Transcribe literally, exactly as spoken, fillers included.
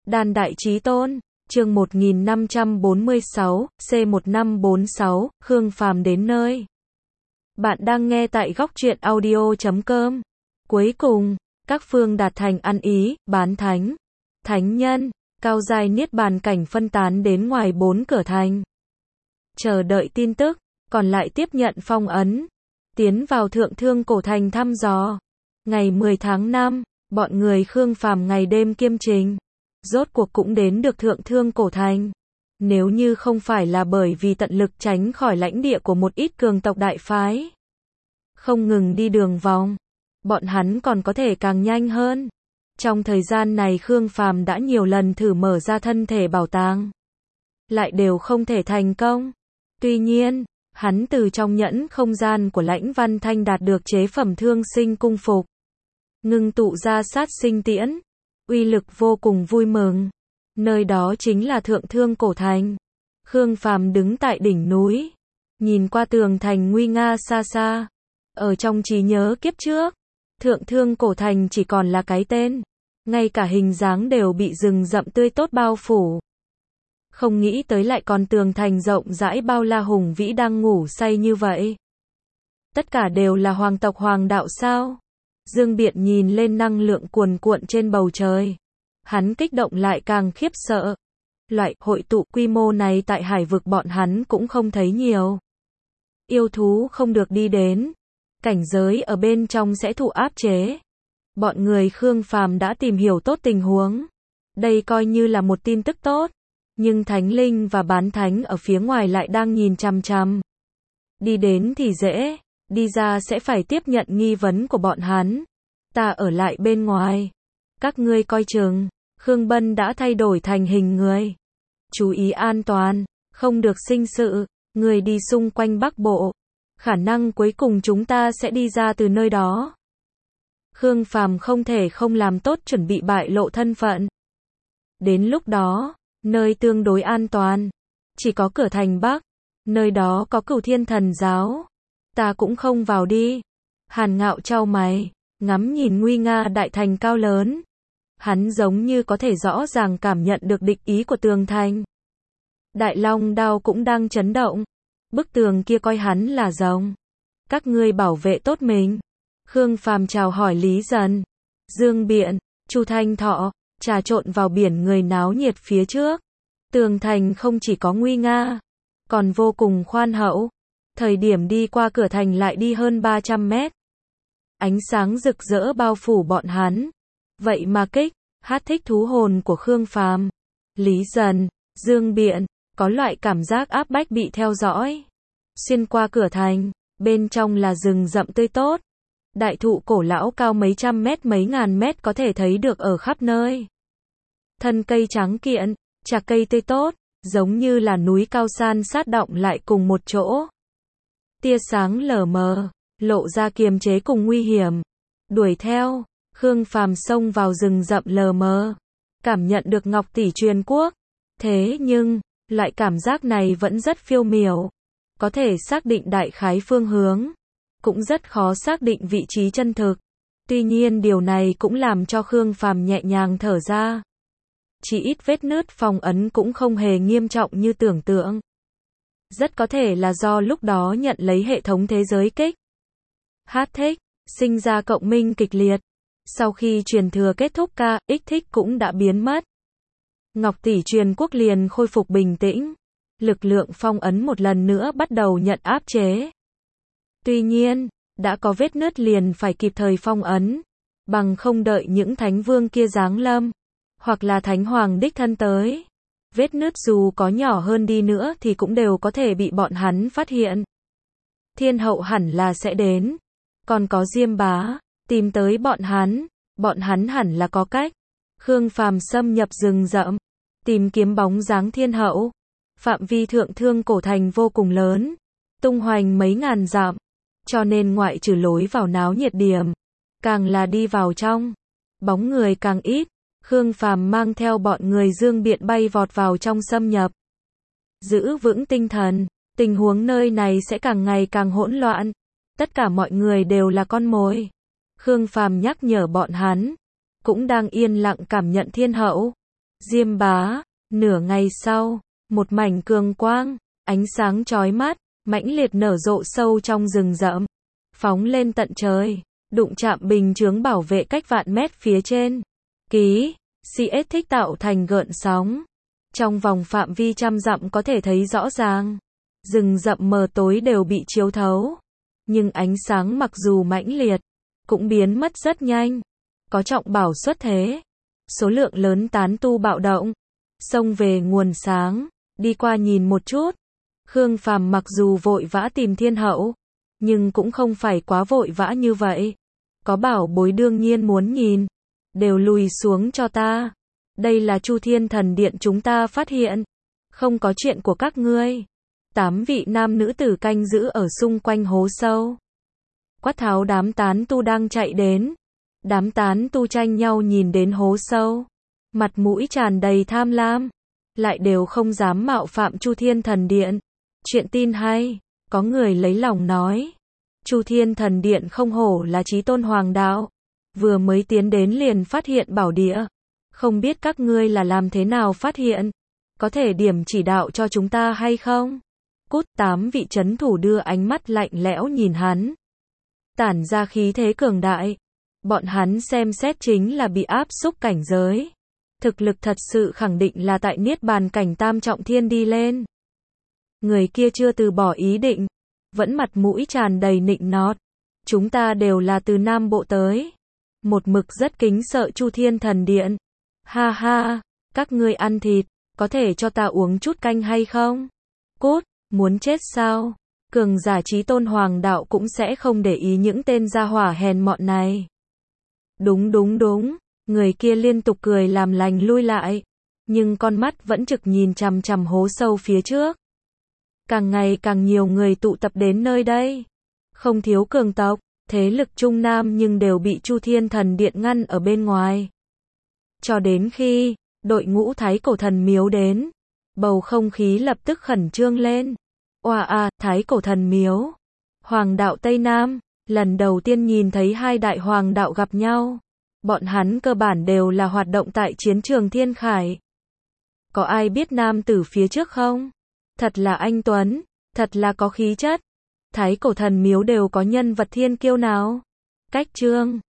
Đàn Đại Chí Tôn, chương một nghìn năm trăm bốn mươi sáu, C một năm bốn sáu, Khương Phàm đến nơi. Bạn đang nghe tại góc truyện audio chấm com. Cuối cùng, các phương đạt thành ăn ý, bán thánh, thánh nhân, cao giai niết bàn cảnh phân tán đến ngoài bốn cửa thành. Chờ đợi tin tức, còn lại tiếp nhận phong ấn, tiến vào Thượng Thương Cổ Thành thăm dò. Ngày mười tháng năm, bọn người Khương Phàm ngày đêm kiêm trình, rốt cuộc cũng đến được Thượng Thương Cổ Thành. Nếu như không phải là bởi vì tận lực tránh khỏi lãnh địa của một ít cường tộc đại phái, không ngừng đi đường vòng, bọn hắn còn có thể càng nhanh hơn. Trong thời gian này Khương Phàm đã nhiều lần thử mở ra thân thể bảo tàng, lại đều không thể thành công. Tuy nhiên, hắn từ trong nhẫn không gian của Lãnh Văn Thanh đạt được chế phẩm thương sinh cung phục, ngưng tụ ra sát sinh tiễn, uy lực vô cùng vui mừng. Nơi đó chính là Thượng Thương Cổ Thành. Khương Phàm đứng tại đỉnh núi, nhìn qua tường thành nguy nga xa xa. Ở trong trí nhớ kiếp trước, Thượng Thương Cổ Thành chỉ còn là cái tên, ngay cả hình dáng đều bị rừng rậm tươi tốt bao phủ. Không nghĩ tới lại còn tường thành rộng rãi bao la hùng vĩ đang ngủ say như vậy. Tất cả đều là hoàng tộc hoàng đạo sao? Dương Biện nhìn lên năng lượng cuồn cuộn trên bầu trời. Hắn kích động lại càng khiếp sợ. Loại hội tụ quy mô này tại hải vực bọn hắn cũng không thấy nhiều. Yêu thú không được đi đến. Cảnh giới ở bên trong sẽ thụ áp chế. Bọn người Khương Phàm đã tìm hiểu tốt tình huống. Đây coi như là một tin tức tốt. Nhưng Thánh Linh và Bán Thánh ở phía ngoài lại đang nhìn chằm chằm. Đi đến thì dễ, đi ra sẽ phải tiếp nhận nghi vấn của bọn hắn. Ta ở lại bên ngoài. Các ngươi coi chừng, Khương Bân đã thay đổi thành hình người. Chú ý an toàn, không được sinh sự, người đi xung quanh Bắc Bộ. Khả năng cuối cùng chúng ta sẽ đi ra từ nơi đó. Khương Phàm không thể không làm tốt chuẩn bị bại lộ thân phận. Đến lúc đó, nơi tương đối an toàn, chỉ có cửa thành Bắc, nơi đó có Cửu Thiên Thần Giáo. Ta cũng không vào đi. Hàn Ngạo chau mày, ngắm nhìn nguy nga đại thành cao lớn. Hắn giống như có thể rõ ràng cảm nhận được địch ý của tường thành. Đại Long Đao cũng đang chấn động. Bức tường kia coi hắn là rồng. Các ngươi bảo vệ tốt mình. Khương Phàm chào hỏi Lý Dần, Dương Biện, Chu Thanh Thọ, trà trộn vào biển người náo nhiệt phía trước. Tường thành không chỉ có nguy nga, còn vô cùng khoan hậu. Thời điểm đi qua cửa thành lại đi hơn ba trăm mét. Ánh sáng rực rỡ bao phủ bọn hắn. Vậy mà kích, hát thích thú hồn của Khương Phàm, Lý Dần, Dương Biện, có loại cảm giác áp bách bị theo dõi. Xuyên qua cửa thành, bên trong là rừng rậm tươi tốt. Đại thụ cổ lão cao mấy trăm mét mấy ngàn mét có thể thấy được ở khắp nơi. Thân cây trắng kiện, chạc cây tươi tốt, giống như là núi cao san sát động lại cùng một chỗ. Tia sáng lờ mờ, lộ ra kiềm chế cùng nguy hiểm. Đuổi theo, Khương Phàm xông vào rừng rậm lờ mờ, cảm nhận được Ngọc Tỷ truyền quốc. Thế nhưng, loại cảm giác này vẫn rất phiêu miểu. Có thể xác định đại khái phương hướng, cũng rất khó xác định vị trí chân thực. Tuy nhiên điều này cũng làm cho Khương Phàm nhẹ nhàng thở ra. Chỉ ít vết nứt phong ấn cũng không hề nghiêm trọng như tưởng tượng. Rất có thể là do lúc đó nhận lấy hệ thống thế giới kích. Hát thích, sinh ra cộng minh kịch liệt. Sau khi truyền thừa kết thúc ca, ích thích cũng đã biến mất. Ngọc Tỷ truyền quốc liền khôi phục bình tĩnh. Lực lượng phong ấn một lần nữa bắt đầu nhận áp chế. Tuy nhiên, đã có vết nứt liền phải kịp thời phong ấn. Bằng không đợi những thánh vương kia giáng lâm, hoặc là thánh hoàng đích thân tới. Vết nứt dù có nhỏ hơn đi nữa thì cũng đều có thể bị bọn hắn phát hiện. Thiên hậu hẳn là sẽ đến. Còn có Diêm Bá, tìm tới bọn hắn. Bọn hắn hẳn là có cách. Khương Phàm xâm nhập rừng rậm, tìm kiếm bóng dáng thiên hậu. Phạm vi Thượng Thương Cổ Thành vô cùng lớn, tung hoành mấy ngàn dặm. Cho nên ngoại trừ lối vào náo nhiệt điểm, càng là đi vào trong, bóng người càng ít. Khương Phàm mang theo bọn người Dương Biện bay vọt vào trong xâm nhập. Giữ vững tinh thần, tình huống nơi này sẽ càng ngày càng hỗn loạn. Tất cả mọi người đều là con mồi. Khương Phàm nhắc nhở bọn hắn, cũng đang yên lặng cảm nhận thiên hậu. Diêm bá, nửa ngày sau, một mảnh cường quang, ánh sáng chói mắt, mãnh liệt nở rộ sâu trong rừng rậm, phóng lên tận trời, đụng chạm bình chướng bảo vệ cách vạn mét phía trên. Ký, xê ét thích tạo thành gợn sóng. Trong vòng phạm vi trăm dặm có thể thấy rõ ràng. Rừng rậm mờ tối đều bị chiếu thấu. Nhưng ánh sáng mặc dù mãnh liệt, cũng biến mất rất nhanh. Có trọng bảo xuất thế. Số lượng lớn tán tu bạo động. Xông về nguồn sáng, đi qua nhìn một chút. Khương Phàm mặc dù vội vã tìm thiên hậu, nhưng cũng không phải quá vội vã như vậy. Có bảo bối đương nhiên muốn nhìn. Đều lùi xuống cho ta. Đây là Chu Thiên Thần Điện chúng ta phát hiện. Không có chuyện của các ngươi. Tám vị nam nữ tử canh giữ ở xung quanh hố sâu. Quát tháo đám tán tu đang chạy đến. Đám tán tu tranh nhau nhìn đến hố sâu. Mặt mũi tràn đầy tham lam. Lại đều không dám mạo phạm Chu Thiên Thần Điện. Chuyện tin hay. Có người lấy lòng nói. Chu Thiên Thần Điện không hổ là chí tôn hoàng đạo. Vừa mới tiến đến liền phát hiện bảo địa. Không biết các ngươi là làm thế nào phát hiện. Có thể điểm chỉ đạo cho chúng ta hay không? Cút. Tám vị chấn thủ đưa ánh mắt lạnh lẽo nhìn hắn. Tản ra khí thế cường đại. Bọn hắn xem xét chính là bị áp xúc cảnh giới. Thực lực thật sự khẳng định là tại niết bàn cảnh tam trọng thiên đi lên. Người kia chưa từ bỏ ý định. Vẫn mặt mũi tràn đầy nịnh nọt. Chúng ta đều là từ Nam Bộ tới. Một mực rất kính sợ Chu Thiên Thần Điện. Ha ha, các ngươi ăn thịt, có thể cho ta uống chút canh hay không? Cút, muốn chết sao? Cường giả chí tôn hoàng đạo cũng sẽ không để ý những tên gia hỏa hèn mọn này. Đúng đúng đúng, người kia liên tục cười làm lành lui lại. Nhưng con mắt vẫn trực nhìn chằm chằm hố sâu phía trước. Càng ngày càng nhiều người tụ tập đến nơi đây. Không thiếu cường tộc, thế lực Trung Nam nhưng đều bị Chu Thiên Thần Điện ngăn ở bên ngoài. Cho đến khi đội ngũ Thái Cổ Thần Miếu đến, bầu không khí lập tức khẩn trương lên. Oa a, Thái Cổ Thần Miếu, Hoàng đạo Tây Nam, lần đầu tiên nhìn thấy hai đại hoàng đạo gặp nhau. Bọn hắn cơ bản đều là hoạt động tại chiến trường Thiên Khải. Có ai biết nam tử phía trước không? Thật là anh tuấn, thật là có khí chất. Thái Cổ Thần Miếu đều có nhân vật thiên kiêu nào? Cách Trương